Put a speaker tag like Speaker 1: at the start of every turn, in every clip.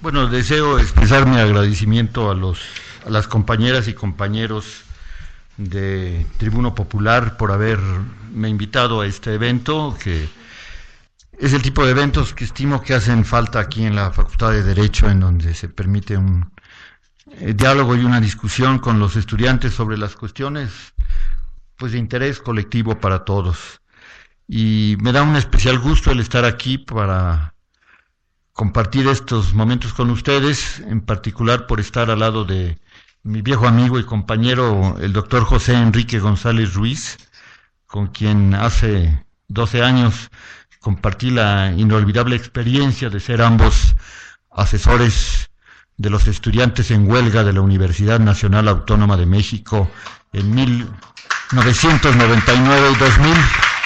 Speaker 1: Bueno, deseo expresar mi agradecimiento a las compañeras y compañeros de Tribuno Popular por haberme invitado a este evento, que es el tipo de eventos que estimo que hacen falta aquí en la Facultad de Derecho, en donde se permite un diálogo y una discusión con los estudiantes sobre las cuestiones pues de interés colectivo para todos. Y me da un especial gusto el estar aquí para compartir estos momentos con ustedes, en particular por estar al lado de mi viejo amigo y compañero, el doctor José Enrique González Ruiz, con quien hace 12 años compartí la inolvidable experiencia de ser ambos asesores de los estudiantes en huelga de la Universidad Nacional Autónoma de México en 1999 y 2000.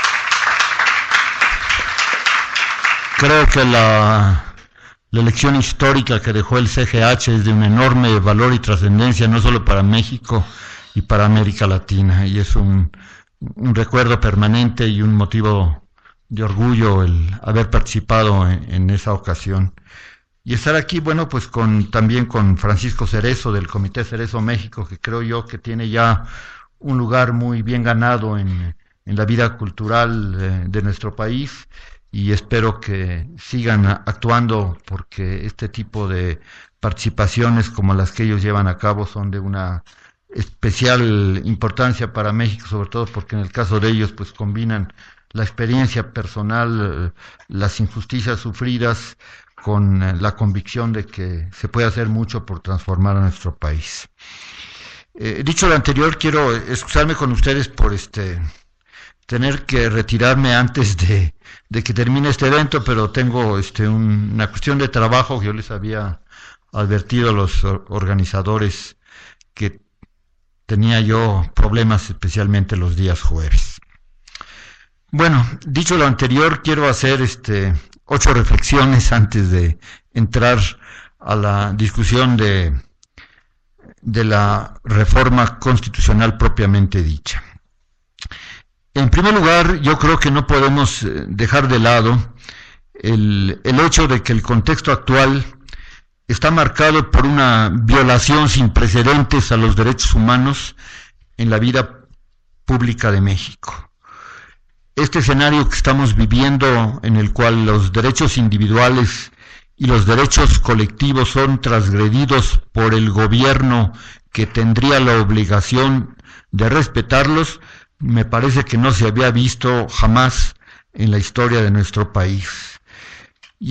Speaker 1: Creo que la lección histórica que dejó el CGH es de un enorme valor y trascendencia, no solo para México y para América Latina, y es un recuerdo permanente y un motivo de orgullo el haber participado en esa ocasión. Y estar aquí, bueno, pues también con Francisco Cerezo del Comité Cerezo México, que creo yo que tiene ya un lugar muy bien ganado en la vida cultural de nuestro país, y espero que sigan actuando, porque este tipo de participaciones como las que ellos llevan a cabo son de una especial importancia para México, sobre todo porque en el caso de ellos pues combinan la experiencia personal, las injusticias sufridas, con la convicción de que se puede hacer mucho por transformar a nuestro país. Dicho lo anterior, quiero excusarme con ustedes por tener que retirarme antes de que termine este evento, pero tengo una cuestión de trabajo que yo les había advertido a los organizadores que tenía yo problemas especialmente los días jueves. Bueno, dicho lo anterior, quiero hacer 8 reflexiones antes de entrar a la discusión de la reforma constitucional propiamente dicha. En primer lugar, yo creo que no podemos dejar de lado el hecho de que el contexto actual está marcado por una violación sin precedentes a los derechos humanos en la vida pública de México. Este escenario que estamos viviendo, en el cual los derechos individuales y los derechos colectivos son transgredidos por el gobierno que tendría la obligación de respetarlos, me parece que no se había visto jamás en la historia de nuestro país. Y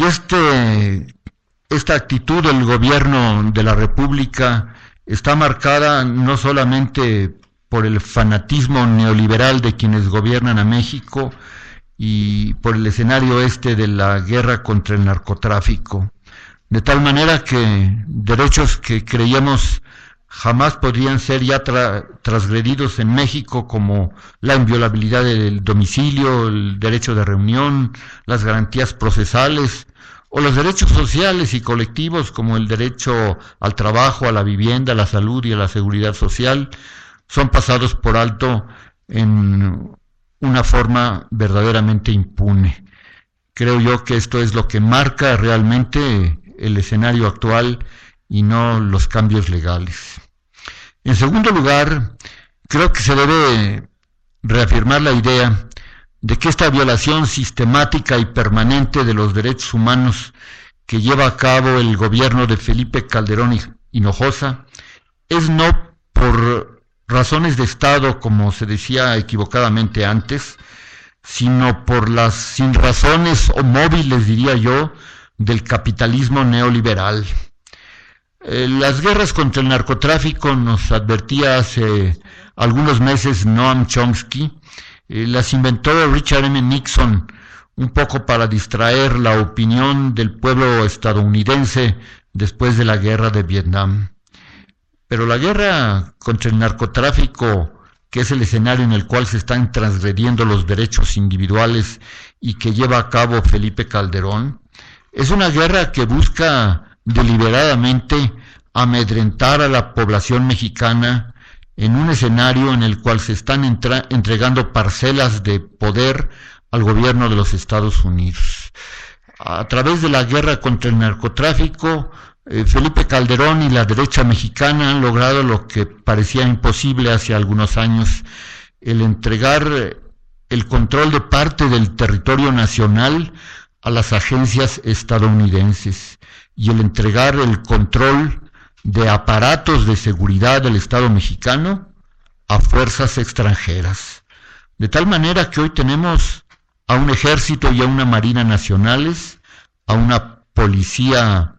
Speaker 1: esta actitud del gobierno de la República está marcada no solamente por el fanatismo neoliberal de quienes gobiernan a México y por el escenario de la guerra contra el narcotráfico, de tal manera que derechos que creíamos jamás podrían ser ya transgredidos en México, como la inviolabilidad del domicilio, el derecho de reunión, las garantías procesales, o los derechos sociales y colectivos como el derecho al trabajo, a la vivienda, a la salud y a la seguridad social, son pasados por alto en una forma verdaderamente impune. Creo yo que esto es lo que marca realmente el escenario actual y no los cambios legales. En segundo lugar, creo que se debe reafirmar la idea de que esta violación sistemática y permanente de los derechos humanos que lleva a cabo el gobierno de Felipe Calderón Hinojosa es no por razones de Estado, como se decía equivocadamente antes, sino por las sinrazones o móviles, diría yo, del capitalismo neoliberal. Las guerras contra el narcotráfico, nos advertía hace algunos meses Noam Chomsky, las inventó Richard M. Nixon un poco para distraer la opinión del pueblo estadounidense después de la guerra de Vietnam. Pero la guerra contra el narcotráfico, que es el escenario en el cual se están transgrediendo los derechos individuales y que lleva a cabo Felipe Calderón, es una guerra que busca deliberadamente amedrentar a la población mexicana en un escenario en el cual se están entregando parcelas de poder al gobierno de los Estados Unidos. A través de la guerra contra el narcotráfico, Felipe Calderón y la derecha mexicana han logrado lo que parecía imposible hace algunos años, el entregar el control de parte del territorio nacional a las agencias estadounidenses y el entregar el control de aparatos de seguridad del Estado mexicano a fuerzas extranjeras. De tal manera que hoy tenemos a un ejército y a una marina nacionales, a una policía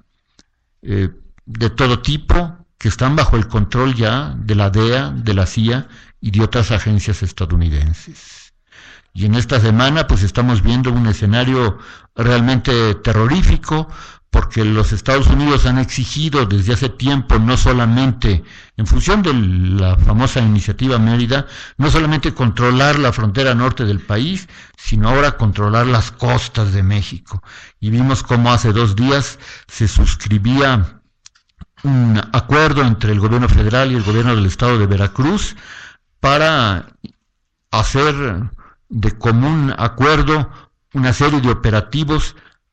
Speaker 1: de todo tipo, que están bajo el control ya de la DEA, de la CIA y de otras agencias estadounidenses. Y en esta semana pues estamos viendo un escenario realmente terrorífico, porque los Estados Unidos han exigido desde hace tiempo, no solamente en función de la famosa iniciativa Mérida, no solamente controlar la frontera norte del país, sino ahora controlar las costas de México. Y vimos cómo hace 2 días se suscribía un acuerdo entre el gobierno federal y el gobierno del estado de Veracruz para hacer de común acuerdo una serie de operativos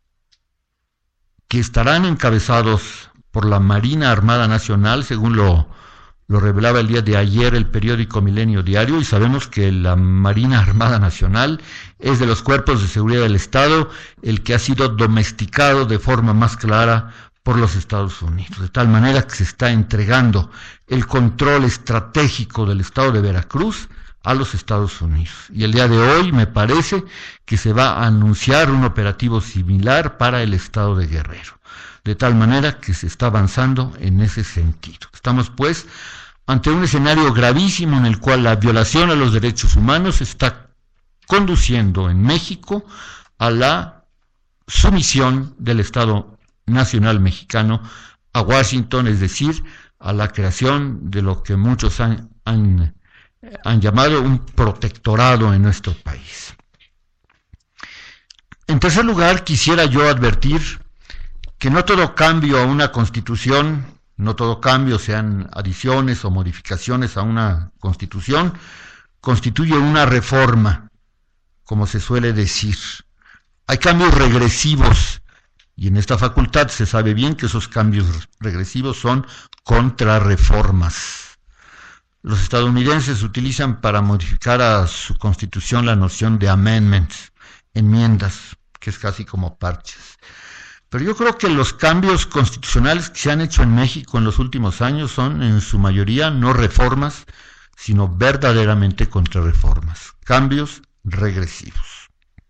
Speaker 1: que estarán encabezados por la Marina Armada Nacional, según lo revelaba el día de ayer el periódico Milenio Diario, y sabemos que la Marina Armada Nacional es de los cuerpos de seguridad del Estado el que ha sido domesticado de forma más clara por los Estados Unidos, de tal manera que se está entregando el control estratégico del estado de Veracruz a los Estados Unidos. Y el día de hoy me parece que se va a anunciar un operativo similar para el estado de Guerrero, de tal manera que se está avanzando en ese sentido. Estamos pues ante un escenario gravísimo en el cual la violación a los derechos humanos está conduciendo en México a la sumisión del Estado Nacional Mexicano a Washington, es decir, a la creación de lo que muchos han llamado un protectorado en nuestro país. En tercer lugar, quisiera yo advertir que no todo cambio a una constitución, no todo cambio, sean adiciones o modificaciones a una constitución, constituye una reforma, como se suele decir. Hay cambios regresivos, y en esta facultad se sabe bien que esos cambios regresivos son contrarreformas. Los estadounidenses utilizan para modificar a su constitución la noción de amendments, enmiendas, que es casi como parches. Pero yo creo que los cambios constitucionales que se han hecho en México en los últimos años son en su mayoría no reformas, sino verdaderamente contrarreformas, cambios regresivos.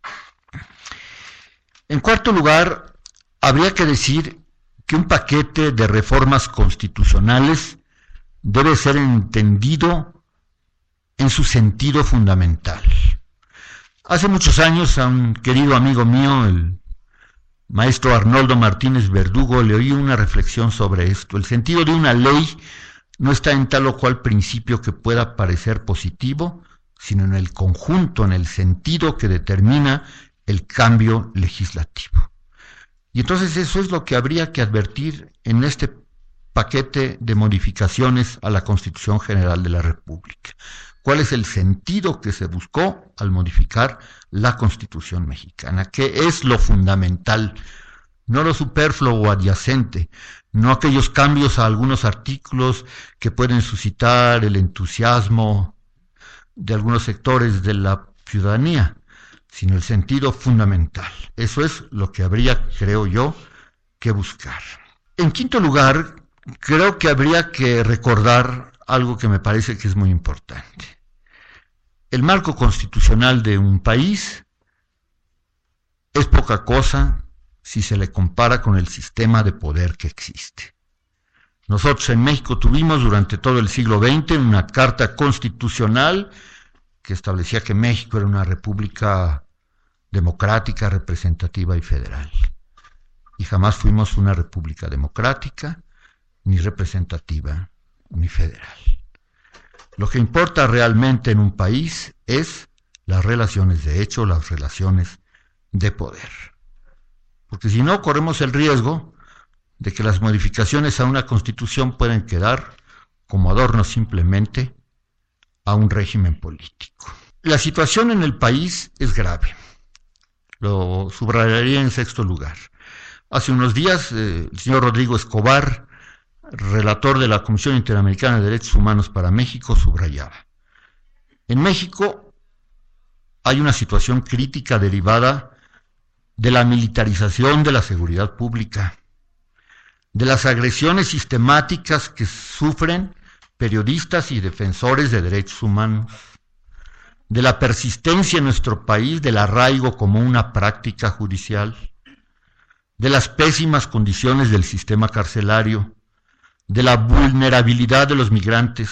Speaker 1: En cuarto lugar, habría que decir que un paquete de reformas constitucionales debe ser entendido en su sentido fundamental. Hace muchos años a un querido amigo mío, el maestro Arnoldo Martínez Verdugo, le oí una reflexión sobre esto. El sentido de una ley no está en tal o cual principio que pueda parecer positivo, sino en el conjunto, en el sentido que determina el cambio legislativo. Y entonces eso es lo que habría que advertir en este paquete de modificaciones a la Constitución General de la República. ¿Cuál es el sentido que se buscó al modificar la Constitución mexicana? ¿Qué es lo fundamental? No lo superfluo o adyacente, no aquellos cambios a algunos artículos que pueden suscitar el entusiasmo de algunos sectores de la ciudadanía, sino el sentido fundamental. Eso es lo que habría, creo yo, que buscar. En quinto lugar, creo que habría que recordar algo que me parece que es muy importante. El marco constitucional de un país es poca cosa si se le compara con el sistema de poder que existe. Nosotros en México tuvimos durante todo el siglo XX una carta constitucional que establecía que México era una república democrática, representativa y federal. Y jamás fuimos una república democrática, ni representativa, ni federal. Lo que importa realmente en un país es las relaciones de hecho, las relaciones de poder. Porque si no, corremos el riesgo de que las modificaciones a una constitución pueden quedar como adornos simplemente a un régimen político. La situación en el país es grave. Lo subrayaría en sexto lugar. Hace unos días, el señor Rodrigo Escobar, relator de la Comisión Interamericana de Derechos Humanos para México, subrayaba: en México hay una situación crítica derivada de la militarización de la seguridad pública, de las agresiones sistemáticas que sufren periodistas y defensores de derechos humanos, de la persistencia en nuestro país del arraigo como una práctica judicial, de las pésimas condiciones del sistema carcelario, de la vulnerabilidad de los migrantes.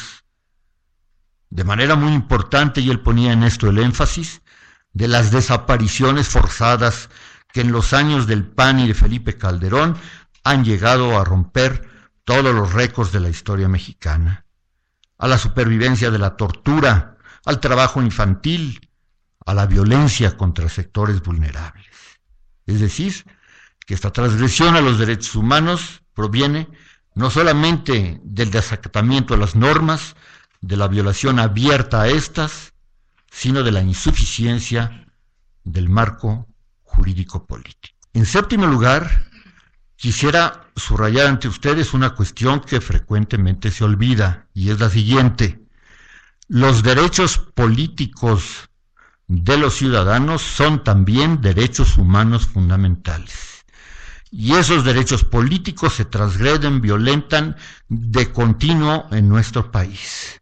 Speaker 1: De manera muy importante, y él ponía en esto el énfasis, de las desapariciones forzadas que en los años del PAN y de Felipe Calderón han llegado a romper todos los récords de la historia mexicana, a la supervivencia de la tortura, al trabajo infantil, a la violencia contra sectores vulnerables. Es decir, que esta transgresión a los derechos humanos proviene no solamente del desacatamiento a las normas, de la violación abierta a estas, sino de la insuficiencia del marco jurídico político. En séptimo lugar, quisiera subrayar ante ustedes una cuestión que frecuentemente se olvida, y es la siguiente: los derechos políticos de los ciudadanos son también derechos humanos fundamentales. Y esos derechos políticos se transgreden, violentan de continuo en nuestro país.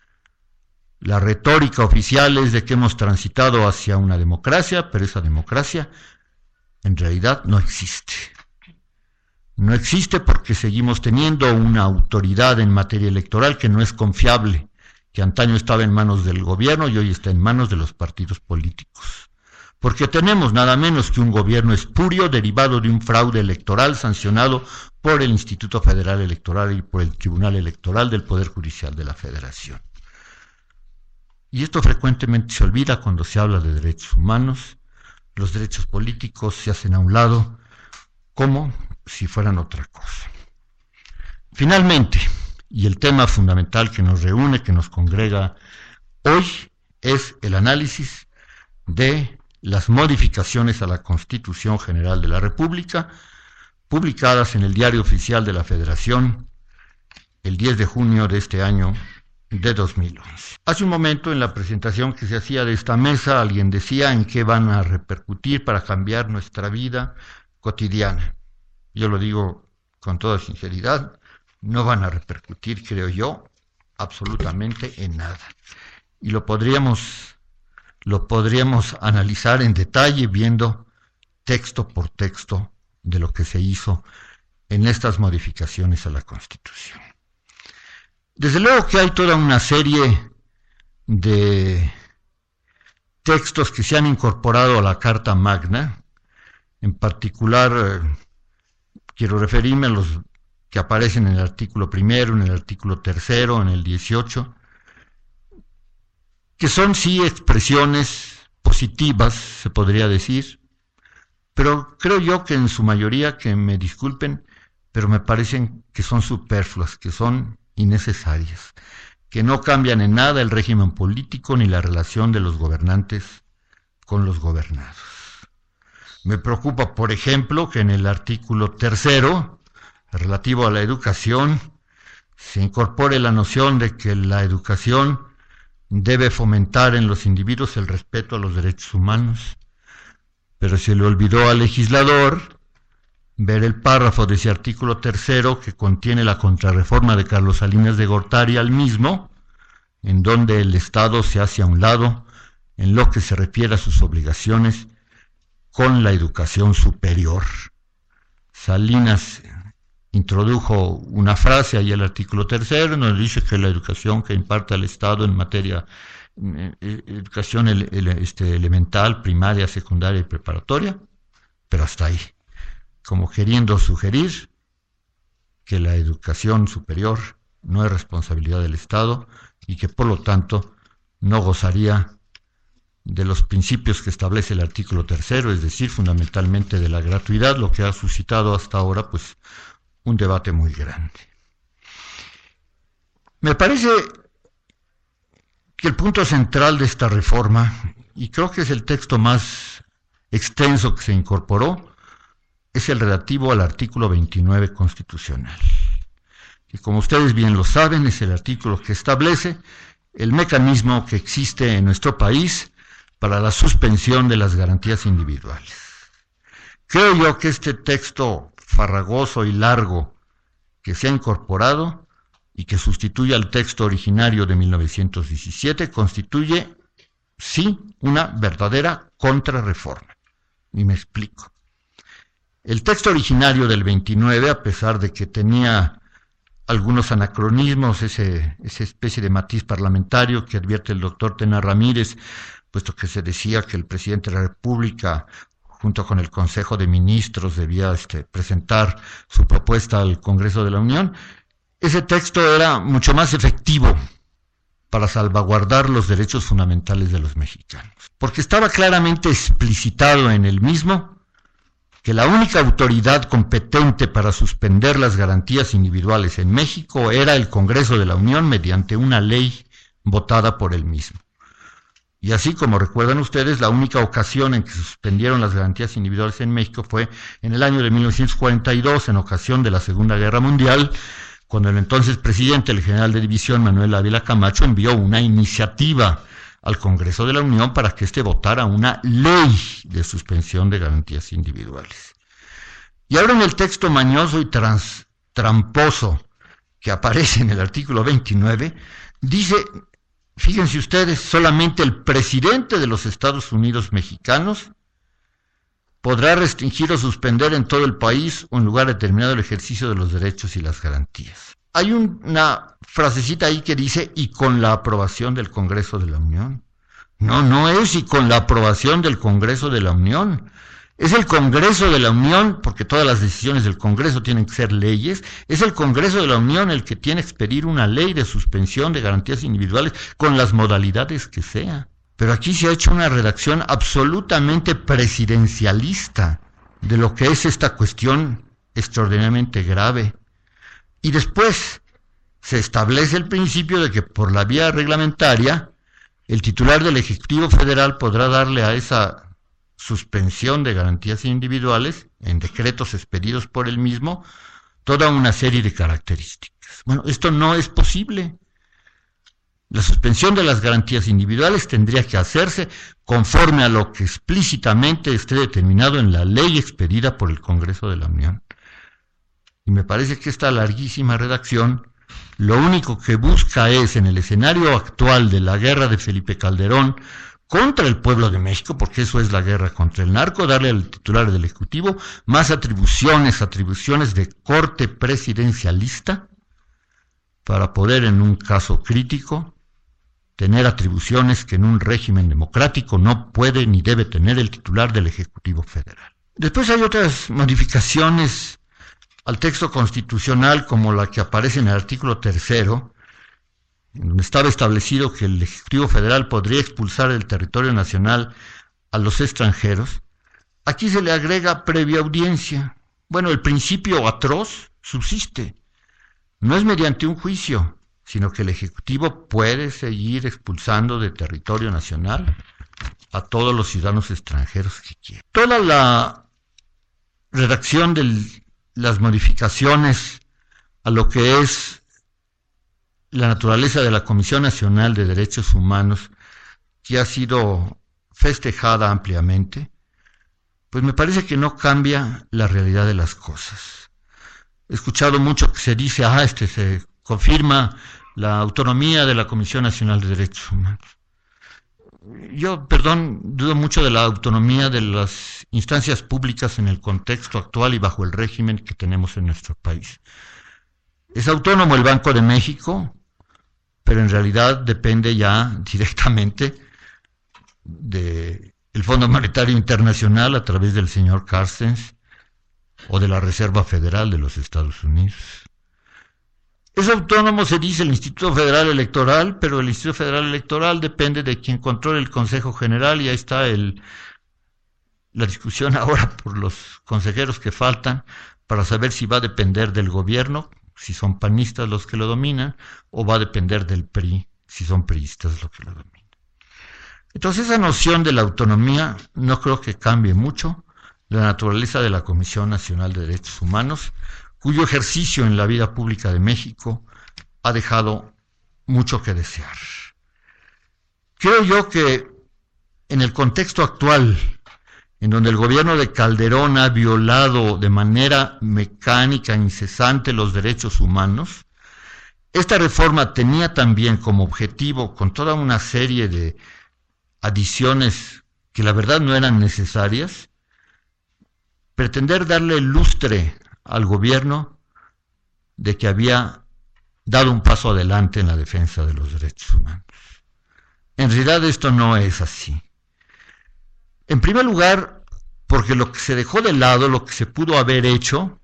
Speaker 1: La retórica oficial es de que hemos transitado hacia una democracia, pero esa democracia en realidad no existe. No existe porque seguimos teniendo una autoridad en materia electoral que no es confiable, que antaño estaba en manos del gobierno y hoy está en manos de los partidos políticos. Porque tenemos nada menos que un gobierno espurio derivado de un fraude electoral sancionado por el Instituto Federal Electoral y por el Tribunal Electoral del Poder Judicial de la Federación. Y esto frecuentemente se olvida cuando se habla de derechos humanos. Los derechos políticos se hacen a un lado como si fueran otra cosa. Finalmente, y el tema fundamental que nos reúne, que nos congrega hoy, es el análisis de las modificaciones a la Constitución General de la República, publicadas en el Diario Oficial de la Federación el 10 de junio de este año de 2011. Hace un momento, en la presentación que se hacía de esta mesa, alguien decía en qué van a repercutir para cambiar nuestra vida cotidiana. Yo lo digo con toda sinceridad, no van a repercutir, creo yo, absolutamente en nada. Y lo podríamos analizar en detalle viendo texto por texto de lo que se hizo en estas modificaciones a la Constitución. Desde luego que hay toda una serie de textos que se han incorporado a la Carta Magna. En particular, quiero referirme a los que aparecen en el artículo primero, en el artículo tercero, en el 18, que son sí expresiones positivas, se podría decir, pero creo yo que en su mayoría, que me disculpen, pero me parecen que son superfluas, que son innecesarias, que no cambian en nada el régimen político ni la relación de los gobernantes con los gobernados. Me preocupa, por ejemplo, que en el artículo tercero, relativo a la educación, se incorpore la noción de que la educación debe fomentar en los individuos el respeto a los derechos humanos, pero se le olvidó al legislador ver el párrafo de ese artículo tercero que contiene la contrarreforma de Carlos Salinas de Gortari al mismo, en donde el Estado se hace a un lado en lo que se refiere a sus obligaciones con la educación superior. Salinas introdujo una frase ahí al artículo tercero, donde dice que la educación que imparte el Estado en materia educación elemental, primaria, secundaria y preparatoria, pero hasta ahí, como queriendo sugerir que la educación superior no es responsabilidad del Estado y que por lo tanto no gozaría de los principios que establece el artículo tercero, es decir, fundamentalmente de la gratuidad, lo que ha suscitado hasta ahora pues un debate muy grande. Me parece que el punto central de esta reforma, y creo que es el texto más extenso que se incorporó, es el relativo al artículo 29 constitucional. Y como ustedes bien lo saben, es el artículo que establece el mecanismo que existe en nuestro país para la suspensión de las garantías individuales. Creo yo que este texto farragoso y largo que se ha incorporado y que sustituye al texto originario de 1917 constituye, sí, una verdadera contrarreforma. Y me explico. El texto originario del 29, a pesar de que tenía algunos anacronismos, esa especie de matiz parlamentario que advierte el doctor Tena Ramírez, puesto que se decía que el presidente de la República, junto con el Consejo de Ministros, debía presentar su propuesta al Congreso de la Unión, ese texto era mucho más efectivo para salvaguardar los derechos fundamentales de los mexicanos, porque estaba claramente explicitado en el mismo que la única autoridad competente para suspender las garantías individuales en México era el Congreso de la Unión mediante una ley votada por él mismo. Y así como recuerdan ustedes, la única ocasión en que se suspendieron las garantías individuales en México fue en el año de 1942, en ocasión de la Segunda Guerra Mundial, cuando el entonces presidente, el general de división Manuel Ávila Camacho, envió una iniciativa al Congreso de la Unión para que éste votara una ley de suspensión de garantías individuales. Y ahora en el texto mañoso y tramposo que aparece en el artículo 29, dice, fíjense ustedes, solamente el presidente de los Estados Unidos mexicanos podrá restringir o suspender en todo el país o en lugar determinado el ejercicio de los derechos y las garantías. Hay una frasecita ahí que dice, y con la aprobación del Congreso de la Unión. No es y con la aprobación del Congreso de la Unión. Es el Congreso de la Unión, porque todas las decisiones del Congreso tienen que ser leyes, es el Congreso de la Unión el que tiene que expedir una ley de suspensión de garantías individuales con las modalidades que sea. Pero aquí se ha hecho una redacción absolutamente presidencialista de lo que es esta cuestión extraordinariamente grave. Y después se establece el principio de que por la vía reglamentaria el titular del Ejecutivo Federal podrá darle a esa suspensión de garantías individuales, en decretos expedidos por él mismo, toda una serie de características. Bueno, esto no es posible. La suspensión de las garantías individuales tendría que hacerse conforme a lo que explícitamente esté determinado en la ley expedida por el Congreso de la Unión. Y me parece que esta larguísima redacción lo único que busca es, en el escenario actual de la guerra de Felipe Calderón contra el pueblo de México, porque eso es la guerra contra el narco, darle al titular del Ejecutivo más atribuciones de corte presidencialista, para poder en un caso crítico tener atribuciones que en un régimen democrático no puede ni debe tener el titular del Ejecutivo Federal. Después hay otras modificaciones al texto constitucional, como la que aparece en el artículo 3º, en donde estaba establecido que el Ejecutivo Federal podría expulsar del territorio nacional a los extranjeros. Aquí se le agrega previa audiencia. Bueno, el principio atroz subsiste. No es mediante un juicio, sino que el Ejecutivo puede seguir expulsando de territorio nacional a todos los ciudadanos extranjeros que quiera. Toda la redacción de las modificaciones a lo que es la naturaleza de la Comisión Nacional de Derechos Humanos, que ha sido festejada ampliamente, pues me parece que no cambia la realidad de las cosas. He escuchado mucho que se dice, se confirma la autonomía de la Comisión Nacional de Derechos Humanos. Yo, dudo mucho de la autonomía de las instancias públicas en el contexto actual y bajo el régimen que tenemos en nuestro país. Es autónomo el Banco de México, pero en realidad depende ya directamente del Fondo Monetario Internacional a través del señor Carstens o de la Reserva Federal de los Estados Unidos. Es autónomo, se dice, el Instituto Federal Electoral, pero el Instituto Federal Electoral depende de quien controle el Consejo General, y ahí está la discusión ahora por los consejeros que faltan para saber si va a depender del gobierno, si son panistas los que lo dominan, o va a depender del PRI, si son priistas los que lo dominan. Entonces esa noción de la autonomía no creo que cambie mucho la naturaleza de la Comisión Nacional de Derechos Humanos, cuyo ejercicio en la vida pública de México ha dejado mucho que desear. Creo yo que en el contexto actual, en donde el gobierno de Calderón ha violado de manera mecánica, incesante, los derechos humanos, esta reforma tenía también como objetivo, con toda una serie de adiciones que la verdad no eran necesarias, pretender darle lustre al gobierno de que había dado un paso adelante en la defensa de los derechos humanos. En realidad esto no es así. En primer lugar, porque lo que se dejó de lado, lo que se pudo haber hecho,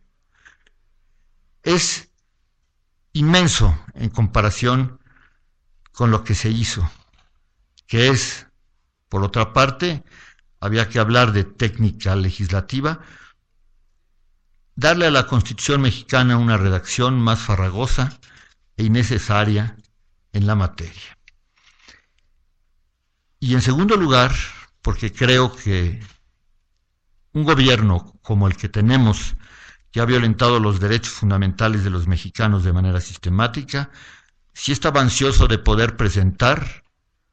Speaker 1: es inmenso en comparación con lo que se hizo, que es, por otra parte, había que hablar de técnica legislativa, darle a la Constitución mexicana una redacción más farragosa e innecesaria en la materia. Y en segundo lugar, porque creo que un gobierno como el que tenemos, que ha violentado los derechos fundamentales de los mexicanos de manera sistemática, sí estaba ansioso de poder presentar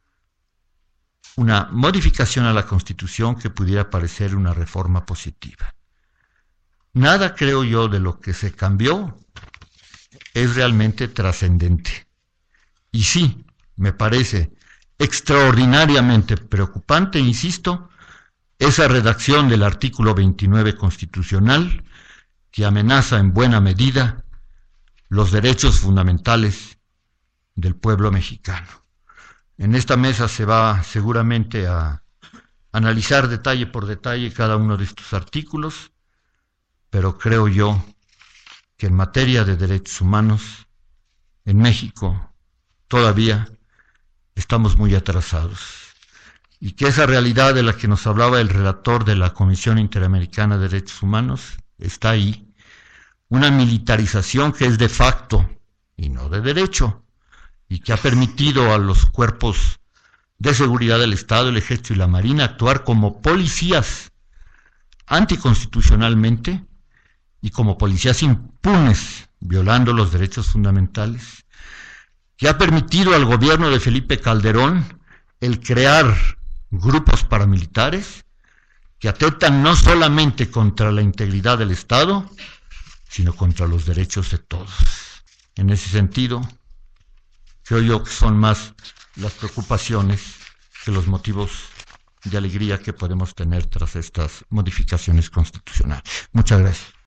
Speaker 1: una modificación a la Constitución que pudiera parecer una reforma positiva. Nada, creo yo, de lo que se cambió es realmente trascendente. Y sí, me parece extraordinariamente preocupante, insisto, esa redacción del artículo 29 constitucional que amenaza en buena medida los derechos fundamentales del pueblo mexicano. En esta mesa se va seguramente a analizar detalle por detalle cada uno de estos artículos, pero creo yo que en materia de derechos humanos, en México todavía estamos muy atrasados, y que esa realidad de la que nos hablaba el relator de la Comisión Interamericana de Derechos Humanos está ahí, una militarización que es de facto y no de derecho, y que ha permitido a los cuerpos de seguridad del Estado, el Ejército y la Marina actuar como policías anticonstitucionalmente y como policías impunes, violando los derechos fundamentales, que ha permitido al gobierno de Felipe Calderón el crear grupos paramilitares que atentan no solamente contra la integridad del Estado, sino contra los derechos de todos. En ese sentido, creo yo que son más las preocupaciones que los motivos de alegría que podemos tener tras estas modificaciones constitucionales. Muchas gracias.